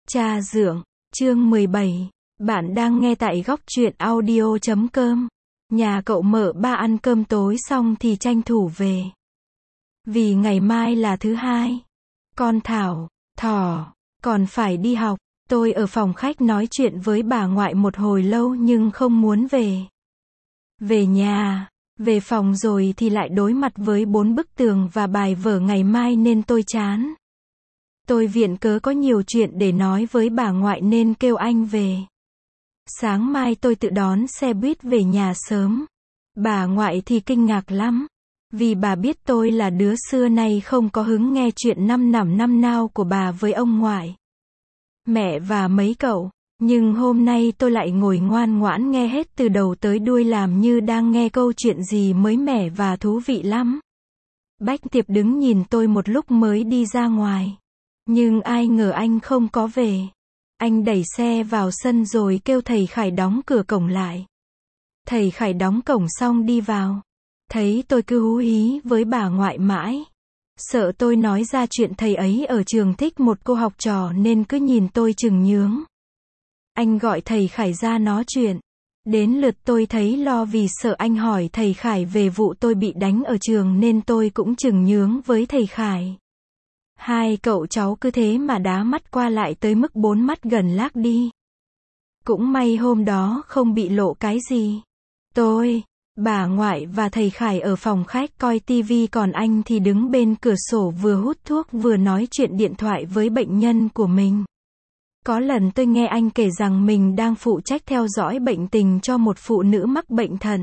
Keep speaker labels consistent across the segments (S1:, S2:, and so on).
S1: Cha dượng, chương 17. Bạn đang nghe tại góc truyện audio.com. Nhà cậu mở ba ăn cơm tối xong thì tranh thủ về. Vì ngày mai là thứ hai. Con Thảo, Thỏ, còn phải đi học. Tôi ở phòng khách nói chuyện với bà ngoại một hồi lâu nhưng không muốn về. Về nhà, về phòng rồi thì lại đối mặt với 4 bức tường và bài vở ngày mai nên tôi chán. Tôi viện cớ có nhiều chuyện để nói với bà ngoại nên kêu anh về. Sáng mai tôi tự đón xe buýt về nhà sớm. Bà ngoại thì kinh ngạc lắm. Vì bà biết tôi là đứa xưa nay không có hứng nghe chuyện năm nằm năm nao của bà với ông ngoại, mẹ và mấy cậu. Nhưng hôm nay tôi lại ngồi ngoan ngoãn nghe hết từ đầu tới đuôi làm như đang nghe câu chuyện gì mới mẻ và thú vị lắm. Bách Tiệp đứng nhìn tôi một lúc mới đi ra ngoài. Nhưng ai ngờ anh không có về. Anh đẩy xe vào sân rồi kêu thầy Khải đóng cửa cổng lại. Thầy Khải đóng cổng xong đi vào. Thấy tôi cứ hú hí với bà ngoại mãi. Sợ tôi nói ra chuyện thầy ấy ở trường thích một cô học trò nên cứ nhìn tôi chừng nhướng. Anh gọi thầy Khải ra nói chuyện. Đến lượt tôi thấy lo vì sợ anh hỏi thầy Khải về vụ tôi bị đánh ở trường nên tôi cũng chừng nhướng với thầy Khải. Hai cậu cháu cứ thế mà đá mắt qua lại tới mức 4 mắt gần lác đi. Cũng may hôm đó không bị lộ cái gì. Tôi, bà ngoại và thầy Khải ở phòng khách coi tivi còn anh thì đứng bên cửa sổ vừa hút thuốc vừa nói chuyện điện thoại với bệnh nhân của mình. Có lần tôi nghe anh kể rằng mình đang phụ trách theo dõi bệnh tình cho một phụ nữ mắc bệnh thận.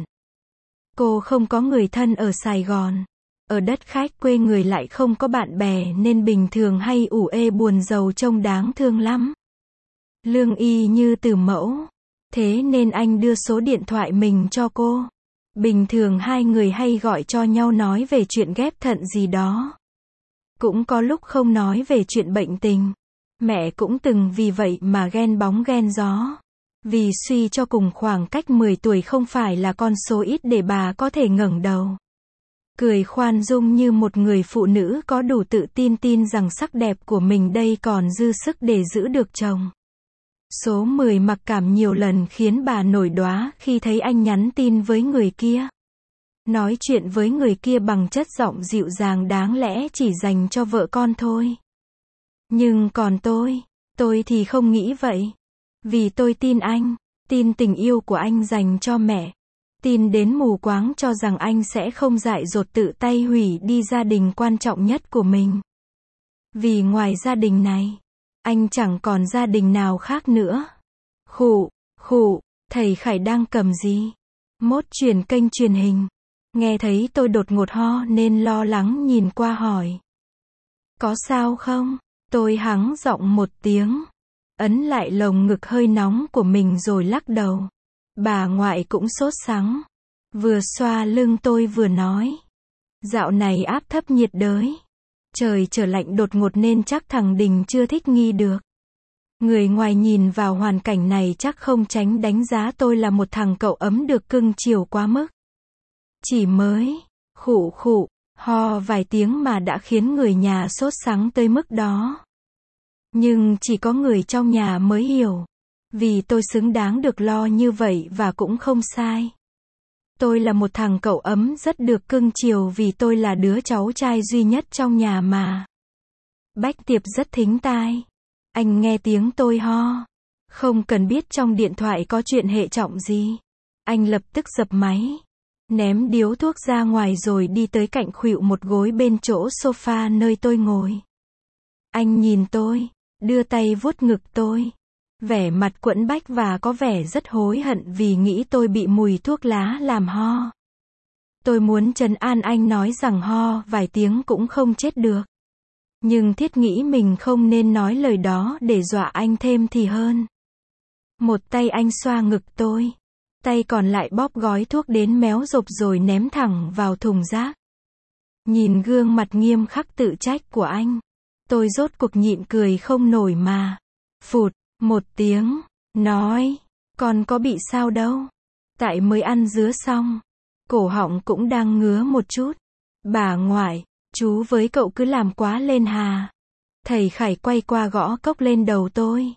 S1: Cô không có người thân ở Sài Gòn. Ở đất khách quê người lại không có bạn bè nên bình thường hay ủ ê buồn rầu trông đáng thương lắm. Lương y như từ mẫu. Thế nên anh đưa số điện thoại mình cho cô. Bình thường hai người hay gọi cho nhau nói về chuyện ghép thận gì đó. Cũng có lúc không nói về chuyện bệnh tình. Mẹ cũng từng vì vậy mà ghen bóng ghen gió. Vì suy cho cùng khoảng cách 10 tuổi không phải là con số ít để bà có thể ngẩng đầu. Cười khoan dung như một người phụ nữ có đủ tự tin rằng sắc đẹp của mình đây còn dư sức để giữ được chồng. Số 10 mặc cảm nhiều lần khiến bà nổi đoá khi thấy anh nhắn tin với người kia. Nói chuyện với người kia bằng chất giọng dịu dàng đáng lẽ chỉ dành cho vợ con thôi. Nhưng còn tôi thì không nghĩ vậy. Vì tôi tin anh, tin tình yêu của anh dành cho mẹ. Tin đến mù quáng cho rằng anh sẽ không dại dột tự tay hủy đi gia đình quan trọng nhất của mình. Vì ngoài gia đình này, anh chẳng còn gia đình nào khác nữa. Khụ, thầy Khải đang cầm gì? Mốt chuyển kênh truyền hình. Nghe thấy tôi đột ngột ho nên lo lắng nhìn qua hỏi. Có sao không? Tôi hắng giọng một tiếng. Ấn lại lồng ngực hơi nóng của mình rồi lắc đầu. Bà ngoại cũng sốt sắng. Vừa xoa lưng tôi vừa nói. Dạo này áp thấp nhiệt đới. Trời trở lạnh đột ngột nên chắc thằng Đình chưa thích nghi được. Người ngoài nhìn vào hoàn cảnh này chắc không tránh đánh giá tôi là một thằng cậu ấm được cưng chiều quá mức. Chỉ mới khụ, ho vài tiếng mà đã khiến người nhà sốt sắng tới mức đó. Nhưng chỉ có người trong nhà mới hiểu. Vì tôi xứng đáng được lo như vậy và cũng không sai. Tôi là một thằng cậu ấm rất được cưng chiều vì tôi là đứa cháu trai duy nhất trong nhà mà. Bách Tiệp rất thính tai. Anh nghe tiếng tôi ho. Không cần biết trong điện thoại có chuyện hệ trọng gì. Anh lập tức dập máy. Ném điếu thuốc ra ngoài rồi đi tới cạnh khuỵu một gối bên chỗ sofa nơi tôi ngồi. Anh nhìn tôi, đưa tay vuốt ngực tôi. Vẻ mặt quẫn bách và có vẻ rất hối hận vì nghĩ tôi bị mùi thuốc lá làm ho. Tôi muốn trấn an anh nói rằng ho vài tiếng cũng không chết được. Nhưng thiết nghĩ mình không nên nói lời đó để dọa anh thêm thì hơn. Một tay anh xoa ngực tôi. Tay còn lại bóp gói thuốc đến méo rộp rồi ném thẳng vào thùng rác. Nhìn gương mặt nghiêm khắc tự trách của anh. Tôi rốt cuộc nhịn cười không nổi mà. Phụt, một tiếng, nói, con có bị sao đâu. Tại mới ăn dứa xong. Cổ họng cũng đang ngứa một chút. Bà ngoại, chú với cậu cứ làm quá lên hà. Thầy Khải quay qua gõ cốc lên đầu tôi.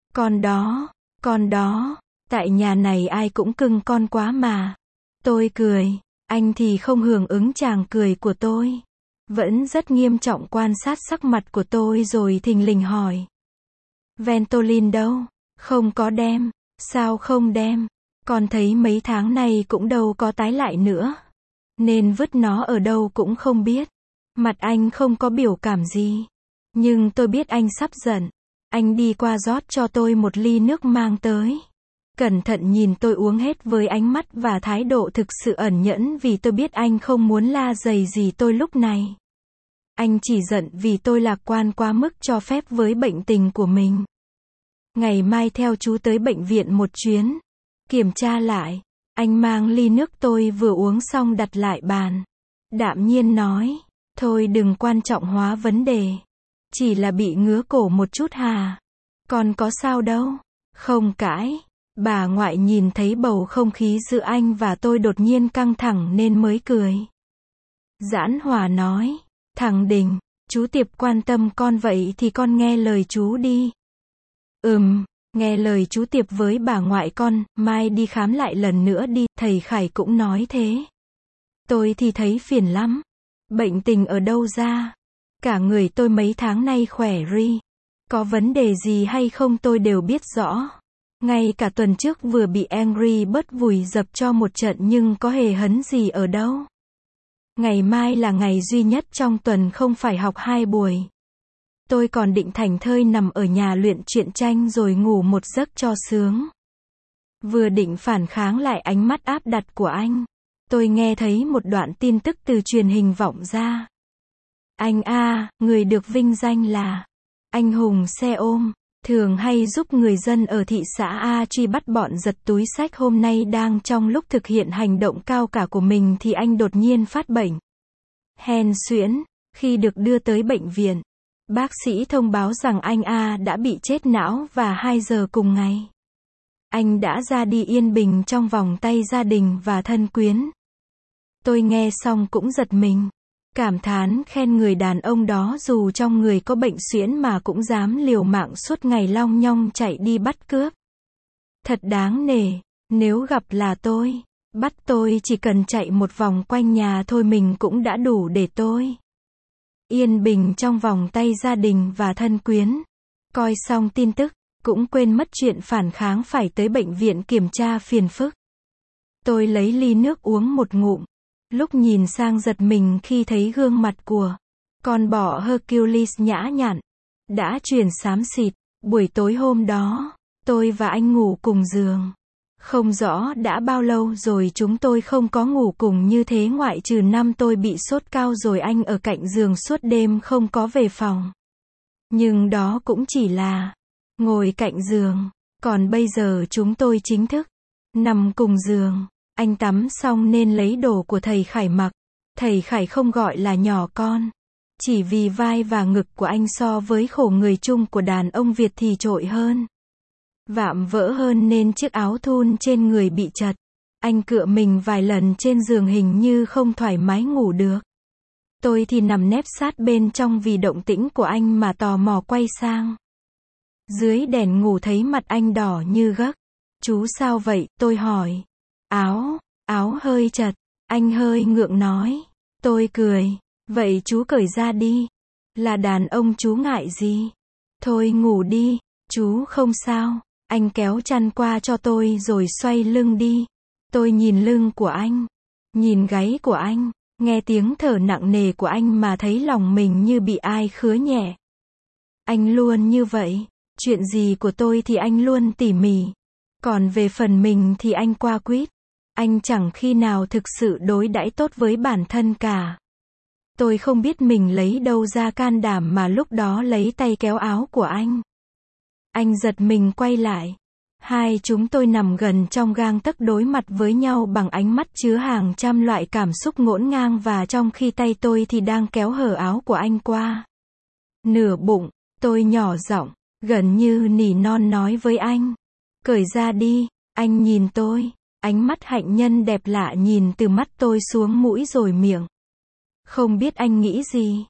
S1: Con đó, tại nhà này ai cũng cưng con quá mà. Tôi cười, anh thì không hưởng ứng chàng cười của tôi. Vẫn rất nghiêm trọng quan sát sắc mặt của tôi rồi thình lình hỏi. Ventolin đâu? Không có đem. Sao không đem? Con thấy mấy tháng này cũng đâu có tái lại nữa. Nên vứt nó ở đâu cũng không biết. Mặt anh không có biểu cảm gì. Nhưng tôi biết anh sắp giận. Anh đi qua rót cho tôi một ly nước mang tới. Cẩn thận nhìn tôi uống hết với ánh mắt và thái độ thực sự ẩn nhẫn vì tôi biết anh không muốn la giày gì tôi lúc này. Anh chỉ giận vì tôi lạc quan quá mức cho phép với bệnh tình của mình. Ngày mai theo chú tới bệnh viện một chuyến. Kiểm tra lại. Anh mang ly nước tôi vừa uống xong đặt lại bàn. Đạm nhiên nói. Thôi đừng quan trọng hóa vấn đề. Chỉ là bị ngứa cổ một chút hà. Còn có sao đâu. Không cãi. Bà ngoại nhìn thấy bầu không khí giữa anh và tôi đột nhiên căng thẳng nên mới cười. Giãn hòa nói. Thằng Đình, chú Tiệp quan tâm con vậy thì con nghe lời chú đi. Nghe lời chú Tiệp với bà ngoại con, mai đi khám lại lần nữa đi, thầy Khải cũng nói thế. Tôi thì thấy phiền lắm. Bệnh tình ở đâu ra? Cả người tôi mấy tháng nay khỏe ri. Có vấn đề gì hay không tôi đều biết rõ. Ngay cả tuần trước vừa bị Angry Birds vùi dập cho một trận nhưng có hề hấn gì ở đâu. Ngày mai là ngày duy nhất trong tuần không phải học 2 buổi. Tôi còn định thảnh thơi nằm ở nhà luyện truyện tranh rồi ngủ một giấc cho sướng. Vừa định phản kháng lại ánh mắt áp đặt của anh. Tôi nghe thấy một đoạn tin tức từ truyền hình vọng ra. Anh A, người được vinh danh là anh hùng xe ôm, thường hay giúp người dân ở thị xã A truy bắt bọn giật túi xách hôm nay đang trong lúc thực hiện hành động cao cả của mình thì anh đột nhiên phát bệnh. Hen suyễn, khi được đưa tới bệnh viện, bác sĩ thông báo rằng anh A đã bị chết não và 2 giờ cùng ngày. Anh đã ra đi yên bình trong vòng tay gia đình và thân quyến. Tôi nghe xong cũng giật mình. Cảm thán khen người đàn ông đó dù trong người có bệnh suyễn mà cũng dám liều mạng suốt ngày long nhong chạy đi bắt cướp. Thật đáng nể, nếu gặp là tôi, bắt tôi chỉ cần chạy một vòng quanh nhà thôi mình cũng đã đủ để tôi yên bình trong vòng tay gia đình và thân quyến. Coi xong tin tức, cũng quên mất chuyện phản kháng phải tới bệnh viện kiểm tra phiền phức. Tôi lấy ly nước uống một ngụm. Lúc nhìn sang giật mình khi thấy gương mặt của con bọ Hercules nhã nhặn, đã chuyển xám xịt. Buổi tối hôm đó, tôi và anh ngủ cùng giường. Không rõ đã bao lâu rồi chúng tôi không có ngủ cùng như thế ngoại trừ năm tôi bị sốt cao rồi anh ở cạnh giường suốt đêm không có về phòng. Nhưng đó cũng chỉ là ngồi cạnh giường. Còn bây giờ chúng tôi chính thức nằm cùng giường. Anh tắm xong nên lấy đồ của thầy Khải mặc. Thầy Khải không gọi là nhỏ con. Chỉ vì vai và ngực của anh so với khổ người chung của đàn ông Việt thì trội hơn. Vạm vỡ hơn nên chiếc áo thun trên người bị chật. Anh cựa mình vài lần trên giường hình như không thoải mái ngủ được. Tôi thì nằm nép sát bên trong vì động tĩnh của anh mà tò mò quay sang. Dưới đèn ngủ thấy mặt anh đỏ như gấc. Chú sao vậy? Tôi hỏi. Áo hơi chật. Anh hơi ngượng nói. Tôi cười. Vậy chú cởi ra đi. Là đàn ông chú ngại gì? Thôi ngủ đi. Chú không sao. Anh kéo chăn qua cho tôi rồi xoay lưng đi. Tôi nhìn lưng của anh. Nhìn gáy của anh. Nghe tiếng thở nặng nề của anh mà thấy lòng mình như bị ai khứa nhẹ. Anh luôn như vậy. Chuyện gì của tôi thì anh luôn tỉ mỉ. Còn về phần mình thì anh qua quýt. Anh chẳng khi nào thực sự đối đãi tốt với bản thân cả. Tôi không biết mình lấy đâu ra can đảm mà lúc đó lấy tay kéo áo của anh. Anh giật mình quay lại. Hai chúng tôi nằm gần trong gang tấc đối mặt với nhau bằng ánh mắt chứa hàng trăm loại cảm xúc ngổn ngang và trong khi tay tôi thì đang kéo hở áo của anh qua nửa bụng, tôi nhỏ giọng, gần như nỉ non nói với anh. Cởi ra đi, anh nhìn tôi. Ánh mắt hạnh nhân đẹp lạ nhìn từ mắt tôi xuống mũi rồi miệng. Không biết anh nghĩ gì.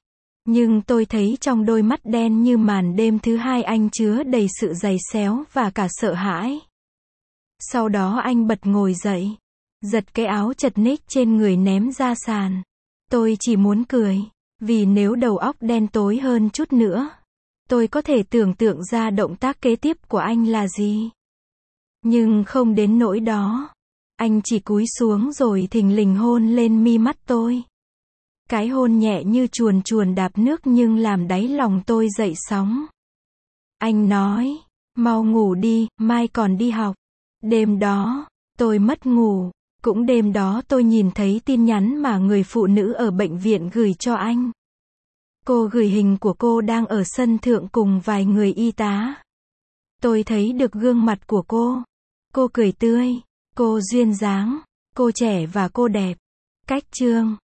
S1: Nhưng tôi thấy trong đôi mắt đen như màn đêm thứ hai anh chứa đầy sự giày xéo và cả sợ hãi. Sau đó anh bật ngồi dậy, giật cái áo chật ních trên người ném ra sàn. Tôi chỉ muốn cười, vì nếu đầu óc đen tối hơn chút nữa, tôi có thể tưởng tượng ra động tác kế tiếp của anh là gì. Nhưng không đến nỗi đó. Anh chỉ cúi xuống rồi thình lình hôn lên mi mắt tôi. Cái hôn nhẹ như chuồn chuồn đạp nước nhưng làm đáy lòng tôi dậy sóng. Anh nói, mau ngủ đi, mai còn đi học. Đêm đó, tôi mất ngủ. Cũng đêm đó tôi nhìn thấy tin nhắn mà người phụ nữ ở bệnh viện gửi cho anh. Cô gửi hình của cô đang ở sân thượng cùng vài người y tá. Tôi thấy được gương mặt của cô. Cô cười tươi, cô duyên dáng, cô trẻ và cô đẹp. Cách chương